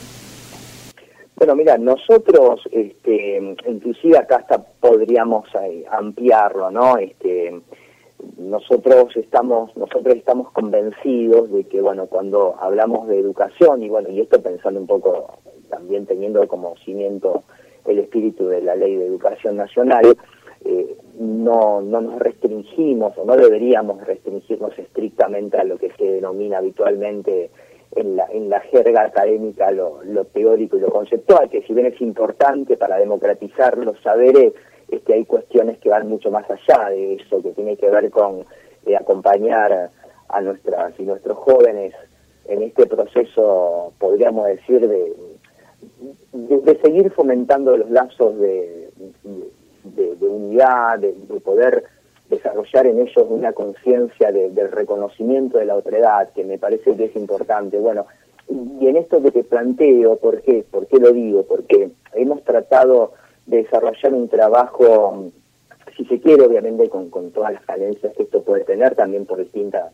Bueno, mira, nosotros, este, inclusive acá hasta podríamos eh, ampliarlo, ¿no? Este, nosotros estamos, nosotros estamos convencidos de que, bueno, cuando hablamos de educación, y bueno, y esto pensando un poco, también teniendo como cimiento el espíritu de la Ley de Educación Nacional, eh, no, no nos restringimos, o no deberíamos restringirnos estrictamente a lo que se denomina habitualmente en la, en la jerga académica lo, lo teórico y lo conceptual, que si bien es importante para democratizar los saberes, es que hay cuestiones que van mucho más allá de eso, que tiene que ver con eh, acompañar a nuestras y nuestros jóvenes en este proceso, podríamos decir, de, de, de seguir fomentando los lazos de, de, de unidad, de, de poder desarrollar en ellos una conciencia de, del reconocimiento de la otredad, que me parece que es importante. Bueno, y en esto que te planteo, ¿por qué? ¿Por qué lo digo? Porque hemos tratado de desarrollar un trabajo, si se quiere, obviamente con, con todas las carencias que esto puede tener, también por distintas,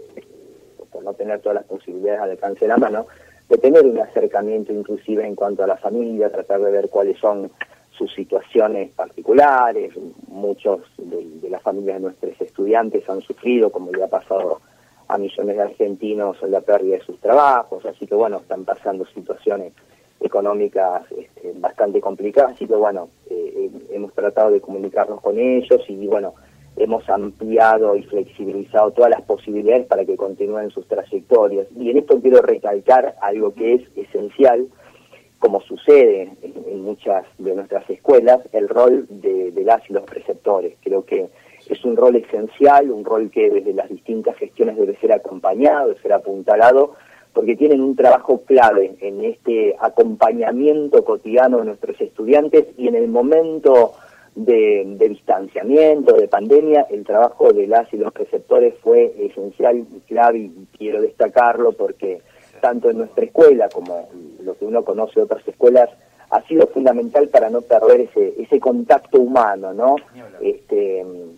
por no tener todas las posibilidades al alcance de la mano, de tener un acercamiento inclusive en cuanto a la familia, tratar de ver cuáles son sus situaciones particulares. Muchos de, de las familias de nuestros estudiantes han sufrido, como le ha pasado a millones de argentinos, la pérdida de sus trabajos, así que bueno, están pasando situaciones económicas este, bastante complicadas, así que bueno, eh, hemos tratado de comunicarnos con ellos y bueno, hemos ampliado y flexibilizado todas las posibilidades para que continúen sus trayectorias. Y en esto quiero recalcar algo que es esencial, como sucede en, en muchas de nuestras escuelas, el rol de, de las y los preceptores. Creo que es un rol esencial, un rol que desde las distintas gestiones debe ser acompañado, debe ser apuntalado, porque tienen un trabajo clave en este acompañamiento cotidiano de nuestros estudiantes y en el momento de, de distanciamiento, de pandemia, el trabajo de las y los preceptores fue esencial y clave, y quiero destacarlo porque tanto en nuestra escuela como lo que uno conoce de otras escuelas ha sido fundamental para no perder ese ese contacto humano, ¿no? Este,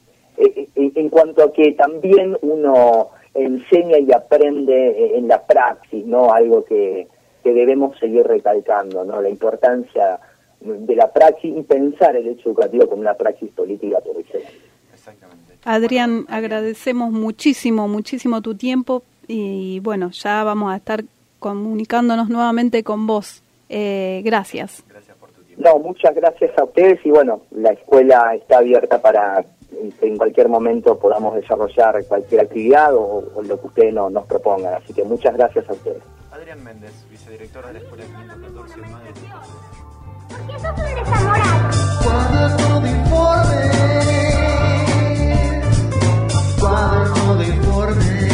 en, en cuanto a que también uno enseña y aprende en la praxis, ¿no? Algo que, que debemos seguir recalcando, ¿no? La importancia de la praxis y pensar el hecho educativo como una praxis política por excelencia. Adrián, agradecemos muchísimo, muchísimo tu tiempo y bueno, ya vamos a estar comunicándonos nuevamente con vos. Eh, gracias. Gracias por tu tiempo. No, muchas gracias a ustedes y bueno, la escuela está abierta para que en cualquier momento podamos desarrollar cualquier actividad o, o lo que ustedes no, nos propongan, así que muchas gracias a ustedes. Adrián Méndez, vicedirector de la Escuela quinientos catorce de Madrid. ¿Por qué sos un desamorado? Cuaderno de informe, cuaderno de informe,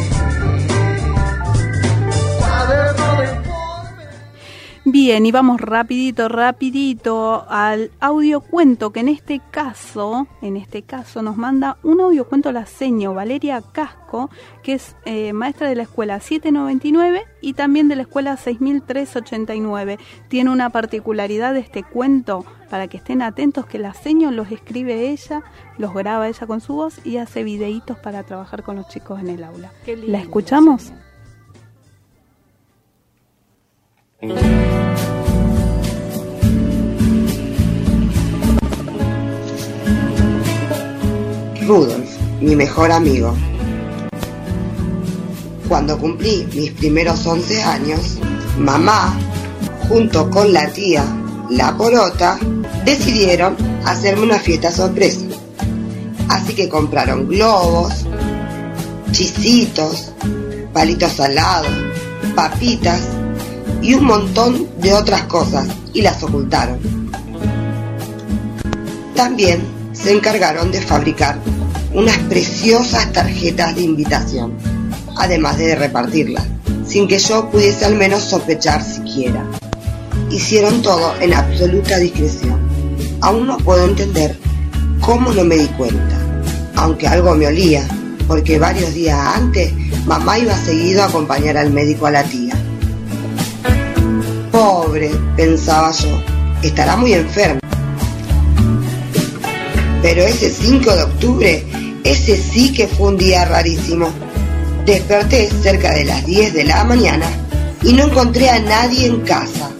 cuaderno de informe. Bien, y vamos rapidito, rapidito al audiocuento que en este caso, en este caso nos manda un audiocuento la seño Valeria Casco, que es eh, maestra de la escuela siete noventa y nueve y también de la escuela seis mil trescientos ochenta y nueve. Tiene una particularidad de este cuento, para que estén atentos, que la seño los escribe ella, los graba ella con su voz y hace videitos para trabajar con los chicos en el aula. Qué lindo, ¿La escuchamos? Rudolf, mi mejor amigo. Cuando cumplí mis primeros once años, mamá, junto con la tía, la porota, decidieron hacerme una fiesta sorpresa. Así que compraron globos, chisitos, palitos salados, papitas y un montón de otras cosas y las ocultaron. También se encargaron de fabricar unas preciosas tarjetas de invitación, además de repartirlas, sin que yo pudiese al menos sospechar siquiera. Hicieron todo en absoluta discreción. Aún no puedo entender cómo no me di cuenta, aunque algo me olía, porque varios días antes mamá iba seguido a acompañar al médico a la tía. Pobre, pensaba yo, estará muy enferma. Pero ese cinco de octubre, ese sí que fue un día rarísimo. Desperté cerca de las diez de la mañana y no encontré a nadie en casa.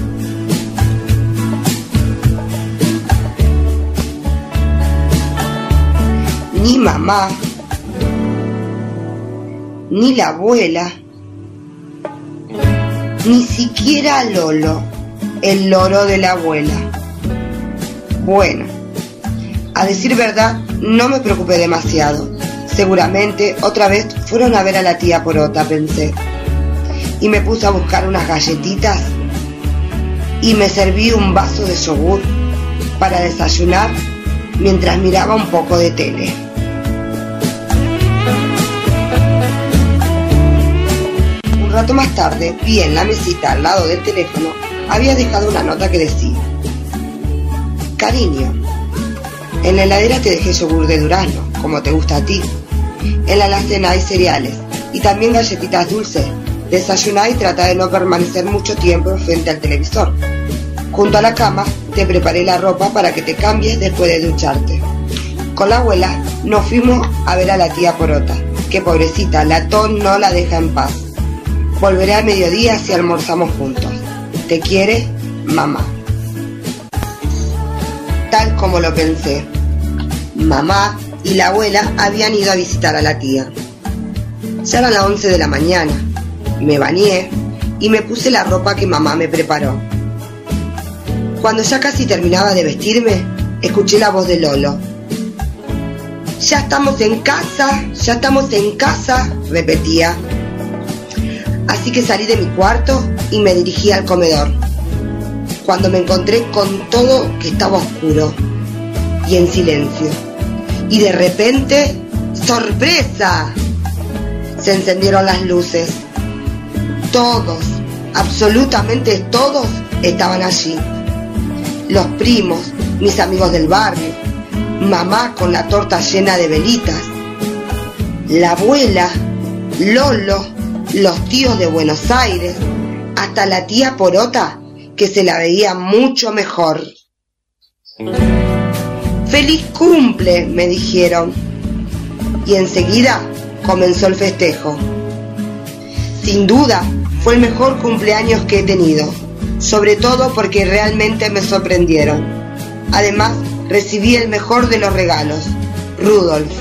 Ni mamá, ni la abuela, ni siquiera Lolo, el loro de la abuela. Bueno, a decir verdad, no me preocupé demasiado. Seguramente otra vez fueron a ver a la tía porota, pensé. Y me puse a buscar unas galletitas y me serví un vaso de yogur para desayunar mientras miraba un poco de tele. Un rato más tarde vi en la mesita al lado del teléfono, había dejado una nota que decía: cariño, en la heladera te dejé yogur de durazno. como te gusta a ti. En la alacena hay cereales y también galletitas dulces. Desayuná y trata de no permanecer mucho tiempo frente al televisor. Junto a la cama te preparé la ropa para que te cambies después de ducharte. Con la abuela nos fuimos a ver a la tía Porota, que pobrecita, la Ton no la deja en paz. Volveré al mediodía si almorzamos juntos. Te quiere, mamá. Tal como lo pensé, mamá y la abuela habían ido a visitar a la tía. Ya eran las once de la mañana. Me bañé y me puse la ropa que mamá me preparó. Cuando ya casi terminaba de vestirme, escuché la voz de Lolo. Ya estamos en casa, ya estamos en casa, repetía. Así que salí de mi cuarto y me dirigí al comedor. Cuando me encontré con todo que estaba oscuro y en silencio. Y de repente, ¡sorpresa! Se encendieron las luces. Todos, absolutamente todos, estaban allí. Los primos, mis amigos del barrio, mamá con la torta llena de velitas, la abuela, Lolo, los tíos de Buenos Aires, hasta la tía Porota, que se la veía mucho mejor. ¡Feliz cumple!, me dijeron. Y enseguida comenzó el festejo. Sin duda, fue el mejor cumpleaños que he tenido, sobre todo porque realmente me sorprendieron. Además, recibí el mejor de los regalos, Rudolf,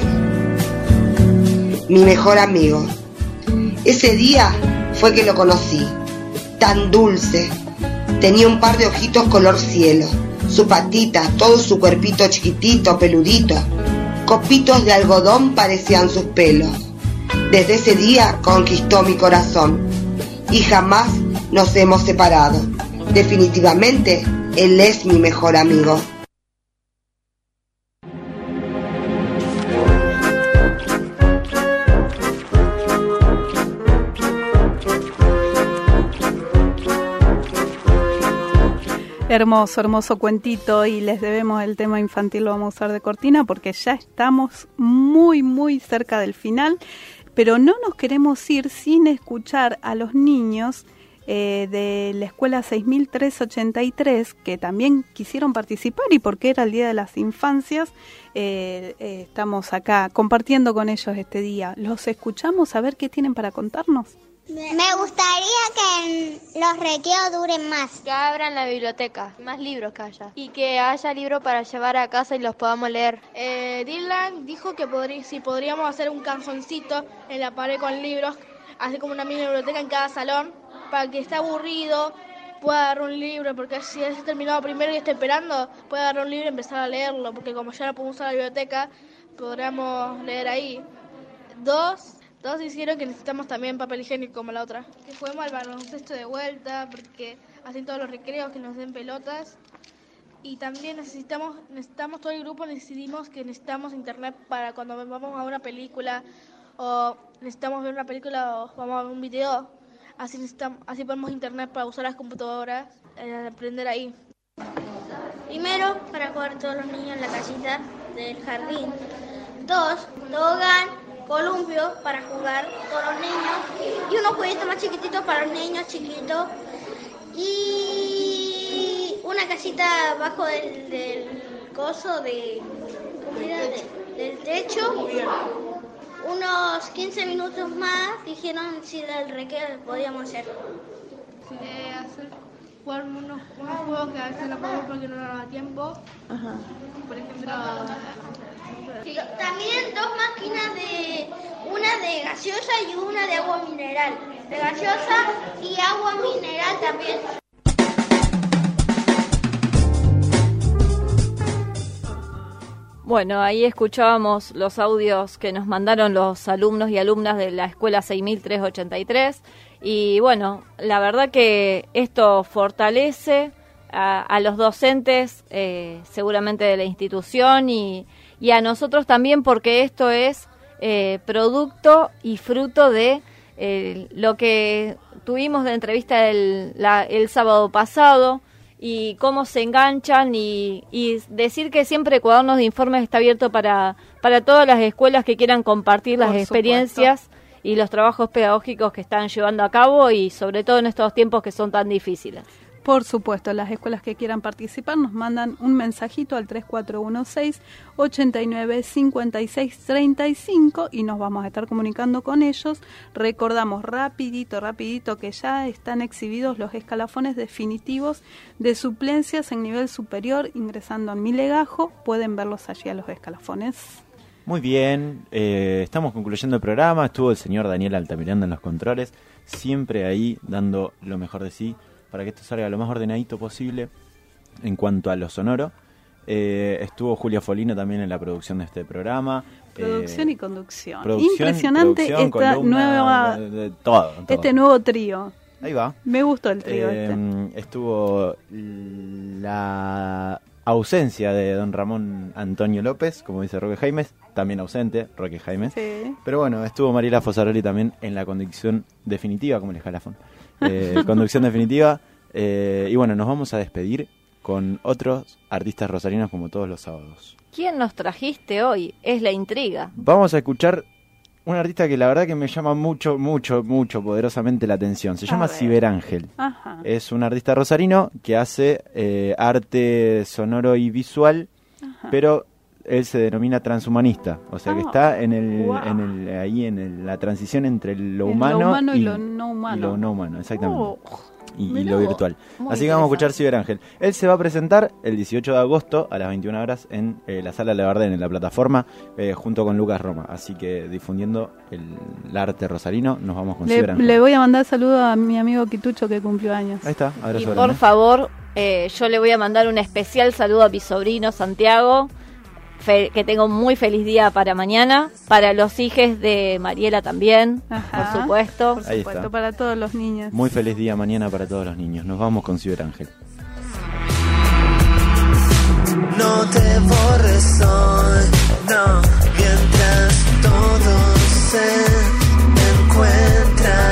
mi mejor amigo. Ese día fue que lo conocí, tan dulce. Tenía un par de ojitos color cielo, su patita, todo su cuerpito chiquitito, peludito. Copitos de algodón parecían sus pelos. Desde ese día conquistó mi corazón y jamás nos hemos separado. Definitivamente, él es mi mejor amigo. Hermoso, hermoso cuentito, y les debemos el tema infantil, lo vamos a usar de cortina porque ya estamos muy, muy cerca del final, pero no nos queremos ir sin escuchar a los niños eh, de la escuela seis mil trescientos ochenta y tres que también quisieron participar, y porque era el Día de las Infancias, eh, eh, estamos acá compartiendo con ellos este día. Los escuchamos a ver qué tienen para contarnos. Me gustaría que los recreos duren más. Que abran la biblioteca, más libros que haya. Y que haya libros para llevar a casa y los podamos leer. Eh, Dylan dijo que podrí, si podríamos hacer un canzoncito en la pared con libros, así como una mini biblioteca en cada salón, para que esté aburrido pueda agarrar un libro, porque si es terminado primero y está esperando, puede agarrar un libro y empezar a leerlo, porque como ya no podemos usar la biblioteca, podremos leer ahí. Dos... Todos hicieron que necesitamos también papel higiénico como la otra. Que juguemos al baloncesto de vuelta, porque hacen todos los recreos, que nos den pelotas. Y también necesitamos, necesitamos todo el grupo, decidimos que necesitamos internet para cuando vamos a una película, o necesitamos ver una película o vamos a ver un video. Así necesitamos, así ponemos internet para usar las computadoras, eh, aprender ahí. Primero, para jugar todos los niños en la casita del jardín. Dos, tobogán, columpio para jugar todos los niños, y unos jueguitos más chiquititos para los niños chiquitos, y una casita abajo del, del coso de, ¿cómo era? De, del techo. Unos quince minutos más dijeron si del recreo podíamos hacer. Eh, hacer jugar unos, unos juegos que a veces no podemos porque no nos da tiempo. Ajá. Por ejemplo, sí. También dos máquinas, de una de gaseosa y una de agua mineral. De gaseosa y agua mineral también. Bueno, ahí escuchábamos los audios que nos mandaron los alumnos y alumnas de la escuela seis mil trescientos ochenta y tres, y bueno, la verdad que esto fortalece a, a los docentes eh, seguramente de la institución y, y a nosotros también, porque esto es eh, producto y fruto de eh, lo que tuvimos de entrevista el, la, el sábado pasado, y cómo se enganchan y, y decir que siempre Cuadernos de Informes está abierto para, para todas las escuelas que quieran compartir las Por experiencias supuesto. Y los trabajos pedagógicos que están llevando a cabo y sobre todo en estos tiempos que son tan difíciles. Por supuesto, las escuelas que quieran participar nos mandan un mensajito al tres cuatro uno seis, ocho nueve, cinco seis tres cinco y nos vamos a estar comunicando con ellos. Recordamos rapidito, rapidito que ya están exhibidos los escalafones definitivos de suplencias en nivel superior. Ingresando en Mi Legajo pueden verlos allí a los escalafones. Muy bien, eh, estamos concluyendo el programa. Estuvo el señor Daniel Altamiranda en los controles, siempre ahí dando lo mejor de sí para que esto salga lo más ordenadito posible en cuanto a lo sonoro. Eh, estuvo Julia Folino también en la producción de este programa. Producción eh, y conducción. Producción, Impresionante producción, esta columna, nueva, de, de, todo, todo. este nuevo trío. Ahí va. Me gustó el trío eh, este. Estuvo la ausencia de don Ramón Antonio López, como dice Roque Jaimes, también ausente, Roque Jaimes. Sí. Pero bueno, estuvo Mariela Fosaroli también en la conducción definitiva, como el escalafón. Eh, conducción definitiva. Eh, y bueno, nos vamos a despedir con otros artistas rosarinos como todos los sábados. ¿Quién nos trajiste hoy? Es la intriga. Vamos a escuchar un artista que la verdad que me llama mucho, mucho, mucho poderosamente la atención. Se llama Ciberángel. Ajá. Es un artista rosarino que hace eh, arte sonoro y visual, Ajá. pero él se denomina transhumanista. O sea oh, que está en el, wow. en el, ahí en el, la transición entre lo humano, lo humano y, y lo no humano. Y lo no humano, exactamente. Oh. Y, y lo virtual. Así que vamos a escuchar Ciberángel. Él se va a presentar el dieciocho de agosto a las veintiuna horas en eh, la Sala Lebardén, en la plataforma, eh, junto con Lucas Roma. Así que difundiendo el, el arte rosarino, nos vamos con le, Ciberángel. Le voy a mandar saludos a mi amigo Quitucho que cumplió años. Ahí está, abrazo Y grande. por favor, eh, yo le voy a mandar un especial saludo a mi sobrino Santiago. Fe, que tengo un muy feliz día para mañana, para los hijos de Mariela también, Ajá, por supuesto. Por supuesto, para todos los niños. Muy feliz día mañana para todos los niños. Nos vamos con Ciberángel. No te borres hoy, no, mientras todos se encuentran.